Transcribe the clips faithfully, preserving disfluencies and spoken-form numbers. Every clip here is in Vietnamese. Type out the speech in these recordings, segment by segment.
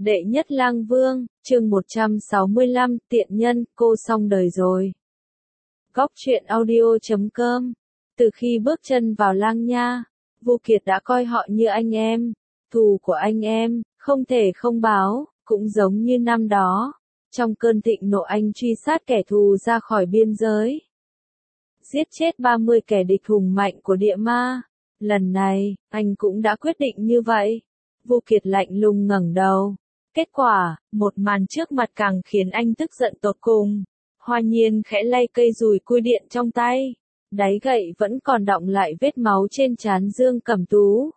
Đệ nhất lang vương, chương một trăm sáu mươi lăm, tiện nhân, cô xong đời rồi. Góc truyện audio chấm com. Từ khi bước chân vào Lang Nha, Vu Kiệt đã coi họ như anh em, thù của anh em, không thể không báo, cũng giống như năm đó. Trong cơn thịnh nộ anh truy sát kẻ thù ra khỏi biên giới. Giết chết ba mươi kẻ địch hùng mạnh của địa ma. Lần này, anh cũng đã quyết định như vậy. Vu Kiệt lạnh lùng ngẩng đầu. Kết quả, một màn trước mặt càng khiến anh tức giận tột cùng. Hoa Nhiên khẽ lay cây dùi cui điện trong tay. Đáy gậy vẫn còn đọng lại vết máu trên trán Dương Cẩm Tú.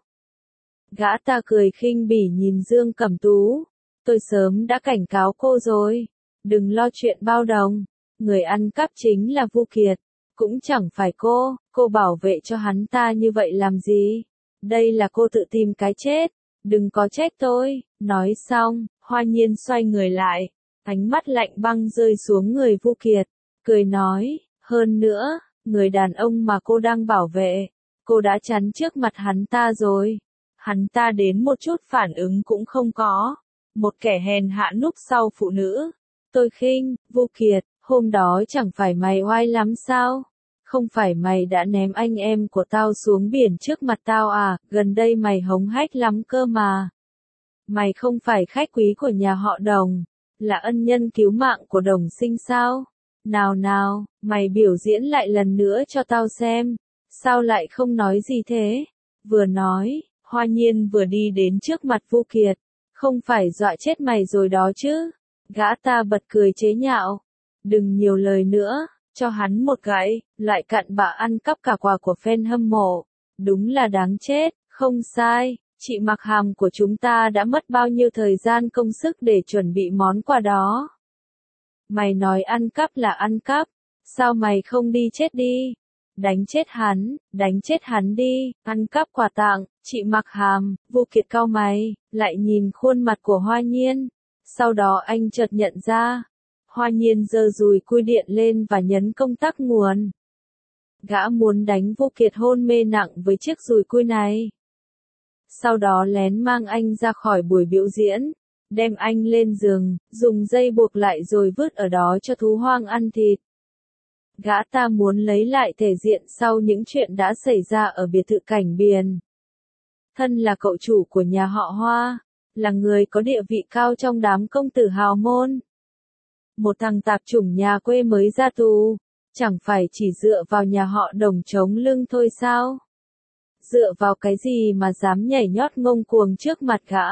Gã ta cười khinh bỉ nhìn Dương Cẩm Tú. Tôi sớm đã cảnh cáo cô rồi. Đừng lo chuyện bao đồng. Người ăn cắp chính là Vu Kiệt. Cũng chẳng phải cô, cô bảo vệ cho hắn ta như vậy làm gì? Đây là cô tự tìm cái chết. Đừng có trách tôi. Nói xong, Hoa Nhiên xoay người lại. Ánh mắt lạnh băng rơi xuống người Vu Kiệt. Cười nói, hơn nữa, người đàn ông mà cô đang bảo vệ. Cô đã chắn trước mặt hắn ta rồi. Hắn ta đến một chút phản ứng cũng không có. Một kẻ hèn hạ núp sau phụ nữ. Tôi khinh, Vu Kiệt, hôm đó chẳng phải mày oai lắm sao? Không phải mày đã ném anh em của tao xuống biển trước mặt tao à, gần đây mày hống hách lắm cơ mà. Mày không phải khách quý của nhà họ Đồng, là ân nhân cứu mạng của Đồng Sinh sao? Nào nào, mày biểu diễn lại lần nữa cho tao xem. Sao lại không nói gì thế? Vừa nói, Hoa Nhiên vừa đi đến trước mặt Vu Kiệt. Không phải dọa chết mày rồi đó chứ? Gã ta bật cười chế nhạo. Đừng nhiều lời nữa, cho hắn một gậy, lại cặn bạ ăn cắp cả quà của fan hâm mộ. Đúng là đáng chết, không sai, chị Mặc Hàm của chúng ta đã mất bao nhiêu thời gian công sức để chuẩn bị món quà đó. Mày nói ăn cắp là ăn cắp, sao mày không đi chết đi? Đánh chết hắn, đánh chết hắn đi, ăn cắp quà tặng, chị Mặc Hàm. Vu Kiệt cau mày, lại nhìn khuôn mặt của Hoa Nhiên. Sau đó anh chợt nhận ra. Hoa Nhiên giơ dùi cui điện lên và nhấn công tắc nguồn. Gã muốn đánh Vu Kiệt hôn mê nặng với chiếc dùi cui này. Sau đó lén mang anh ra khỏi buổi biểu diễn, đem anh lên giường, dùng dây buộc lại rồi vứt ở đó cho thú hoang ăn thịt. Gã ta muốn lấy lại thể diện sau những chuyện đã xảy ra ở biệt thự Cảnh Biền. Thân là cậu chủ của nhà họ Hoa, là người có địa vị cao trong đám công tử hào môn. Một thằng tạp chủng nhà quê mới ra tù, chẳng phải chỉ dựa vào nhà họ Đồng chống lưng thôi sao? Dựa vào cái gì mà dám nhảy nhót ngông cuồng trước mặt gã?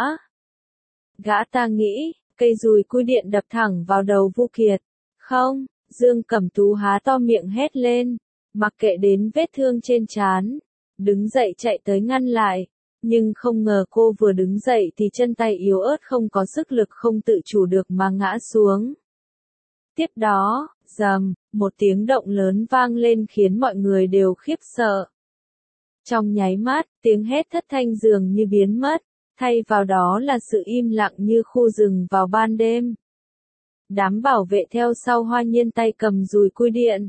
Gã ta nghĩ, cây dùi cui điện đập thẳng vào đầu Vu Kiệt. Không, Dương Cẩm Tú há to miệng hét lên, mặc kệ đến vết thương trên trán, đứng dậy chạy tới ngăn lại. Nhưng không ngờ cô vừa đứng dậy thì chân tay yếu ớt không có sức lực không tự chủ được mà ngã xuống. Tiếp đó, rầm, một tiếng động lớn vang lên khiến mọi người đều khiếp sợ. Trong nháy mắt, tiếng hét thất thanh dường như biến mất, thay vào đó là sự im lặng như khu rừng vào ban đêm. Đám bảo vệ theo sau Hoa Nhiên tay cầm dùi cui điện.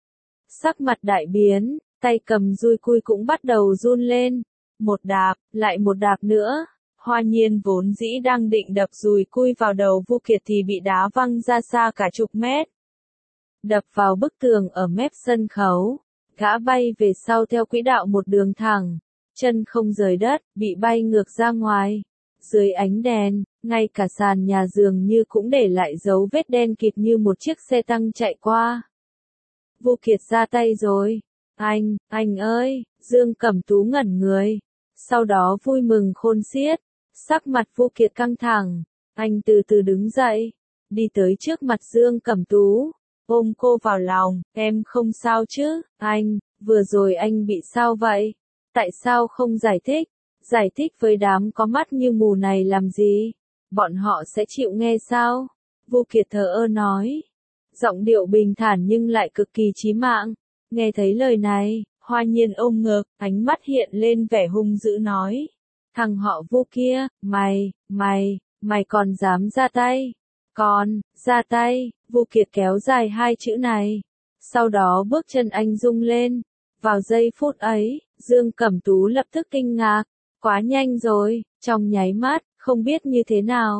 Sắc mặt đại biến, tay cầm dùi cui cũng bắt đầu run lên. Một đạp, lại một đạp nữa. Hoa Nhiên vốn dĩ đang định đập dùi cui vào đầu Vu Kiệt thì bị đá văng ra xa cả chục mét. Đập vào bức tường ở mép sân khấu. Gã bay về sau theo quỹ đạo một đường thẳng. Chân không rời đất, bị bay ngược ra ngoài. Dưới ánh đèn, ngay cả sàn nhà dường như cũng để lại dấu vết đen kịt như một chiếc xe tăng chạy qua. Vu Kiệt ra tay rồi. Anh, anh ơi, Dương Cẩm Tú ngẩn người. Sau đó vui mừng khôn xiết. Sắc mặt Vu Kiệt căng thẳng. Anh từ từ đứng dậy. Đi tới trước mặt Dương Cẩm Tú. Ôm cô vào lòng. Em không sao chứ? Anh, vừa rồi anh bị sao vậy? Tại sao không giải thích? Giải thích với đám có mắt như mù này làm gì? Bọn họ sẽ chịu nghe sao? Vu Kiệt thờ ơ nói. Giọng điệu bình thản nhưng lại cực kỳ chí mạng. Nghe thấy lời này, Hoa Nhiên ôm ngực, ánh mắt hiện lên vẻ hung dữ nói. Thằng họ Vu kia, mày, mày, mày còn dám ra tay? Còn, ra tay, Vu Kiệt kéo dài hai chữ này. Sau đó bước chân anh rung lên. Vào giây phút ấy, Dương Cẩm Tú lập tức kinh ngạc. Quá nhanh rồi, trong nháy mắt, không biết như thế nào.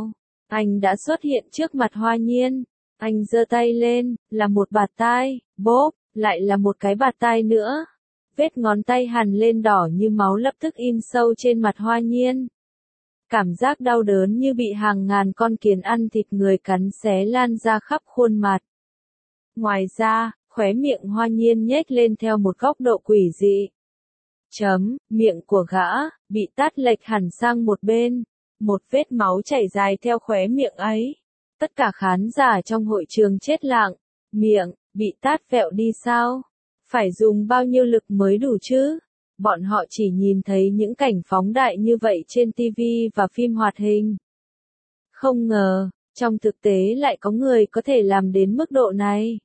Anh đã xuất hiện trước mặt Hoa Nhiên. Anh giơ tay lên, là một bạt tai, bốp, lại là một cái bạt tai nữa. Vết ngón tay hằn lên đỏ như máu lập tức in sâu trên mặt Hoa Nhiên. Cảm giác đau đớn như bị hàng ngàn con kiến ăn thịt người cắn xé lan ra khắp khuôn mặt. Ngoài ra, khóe miệng Hoa Nhiên nhếch lên theo một góc độ quỷ dị. Chấm, miệng của gã, bị tát lệch hẳn sang một bên. Một vết máu chảy dài theo khóe miệng ấy. Tất cả khán giả trong hội trường chết lặng. Miệng, bị tát vẹo đi sao? Phải dùng bao nhiêu lực mới đủ chứ? Bọn họ chỉ nhìn thấy những cảnh phóng đại như vậy trên ti vi và phim hoạt hình. Không ngờ, trong thực tế lại có người có thể làm đến mức độ này.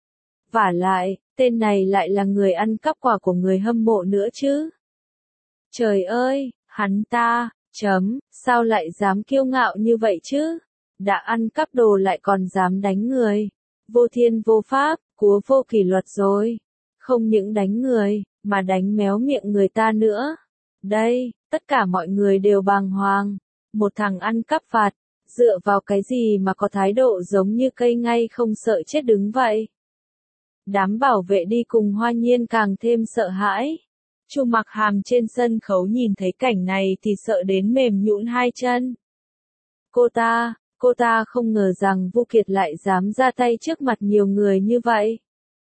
Vả lại, tên này lại là người ăn cắp quà của người hâm mộ nữa chứ. Trời ơi, hắn ta, chấm, sao lại dám kiêu ngạo như vậy chứ? Đã ăn cắp đồ lại còn dám đánh người. Vô thiên vô pháp, cúa vô kỷ luật rồi. Không những đánh người, mà đánh méo miệng người ta nữa. Đây, tất cả mọi người đều bàng hoàng. Một thằng ăn cắp vặt, dựa vào cái gì mà có thái độ giống như cây ngay không sợ chết đứng vậy? Đám bảo vệ đi cùng Hoa Nhiên càng thêm sợ hãi. Chu Mặc Hàm trên sân khấu nhìn thấy cảnh này thì sợ đến mềm nhũn hai chân. Cô ta, cô ta không ngờ rằng Vu Kiệt lại dám ra tay trước mặt nhiều người như vậy.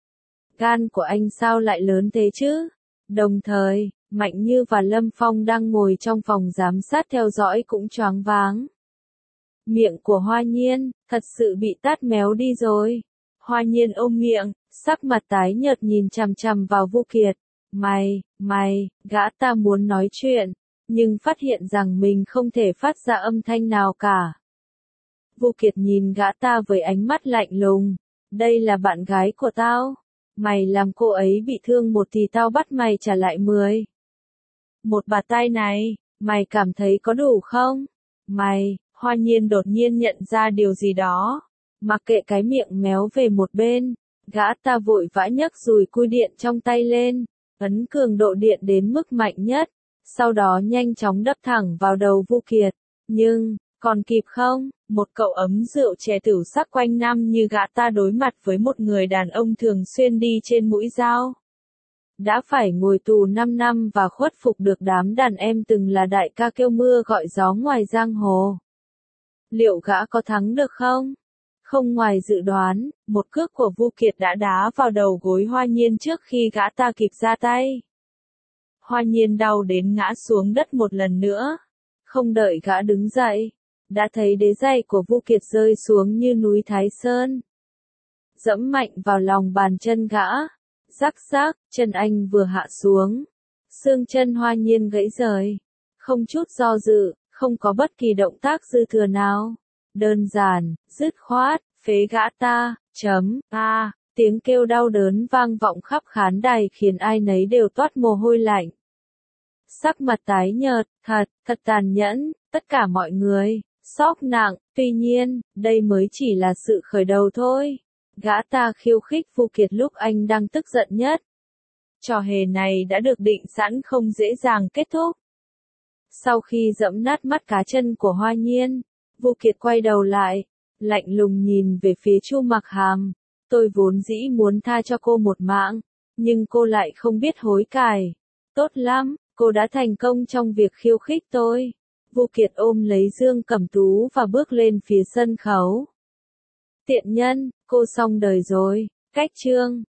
Gan của anh sao lại lớn thế chứ? Đồng thời, Mạnh Như và Lâm Phong đang ngồi trong phòng giám sát theo dõi cũng choáng váng. Miệng của Hoa Nhiên, thật sự bị tát méo đi rồi. Hoa Nhiên ôm miệng, sắc mặt tái nhợt nhìn chằm chằm vào Vu Kiệt. Mày, mày, gã ta muốn nói chuyện, nhưng phát hiện rằng mình không thể phát ra âm thanh nào cả. Vu Kiệt nhìn gã ta với ánh mắt lạnh lùng. Đây là bạn gái của tao. Mày làm cô ấy bị thương một thì tao bắt mày trả lại mười. Một bạt tai này, mày cảm thấy có đủ không? Mày, Hoa Nhiên đột nhiên nhận ra điều gì đó. Mặc kệ cái miệng méo về một bên, gã ta vội vã nhấc dùi cui điện trong tay lên, ấn cường độ điện đến mức mạnh nhất, sau đó nhanh chóng đập thẳng vào đầu Vu Kiệt. Nhưng, còn kịp không? Một cậu ấm rượu trẻ tửu sắc quanh năm như gã ta đối mặt với một người đàn ông thường xuyên đi trên mũi dao. Đã phải ngồi tù năm năm và khuất phục được đám đàn em từng là đại ca kêu mưa gọi gió ngoài giang hồ. Liệu gã có thắng được không? Không ngoài dự đoán, một cước của Vu Kiệt đã đá vào đầu gối Hoa Nhiên trước khi gã ta kịp ra tay. Hoa Nhiên đau đến ngã xuống đất một lần nữa. Không đợi gã đứng dậy, đã thấy đế giày của Vu Kiệt rơi xuống như núi Thái Sơn. Dẫm mạnh vào lòng bàn chân gã. Rắc rắc, chân anh vừa hạ xuống. Xương chân Hoa Nhiên gãy rời. Không chút do dự, không có bất kỳ động tác dư thừa nào. Đơn giản, dứt khoát, phế gã ta, chấm, a, tiếng kêu đau đớn vang vọng khắp khán đài khiến ai nấy đều toát mồ hôi lạnh. Sắc mặt tái nhợt, thật, thật tàn nhẫn, tất cả mọi người, sốc nặng, tuy nhiên, đây mới chỉ là sự khởi đầu thôi. Gã ta khiêu khích Vu Kiệt lúc anh đang tức giận nhất. Trò hề này đã được định sẵn không dễ dàng kết thúc. Sau khi dẫm nát mắt cá chân của Hoa Nhiên, Vu Kiệt quay đầu lại, lạnh lùng nhìn về phía Chu Mặc Hàm. Tôi vốn dĩ muốn tha cho cô một mạng, nhưng cô lại không biết hối cải. Tốt lắm, cô đã thành công trong việc khiêu khích tôi. Vu Kiệt ôm lấy Dương Cẩm Tú và bước lên phía sân khấu. Tiện nhân, cô xong đời rồi. Cách chương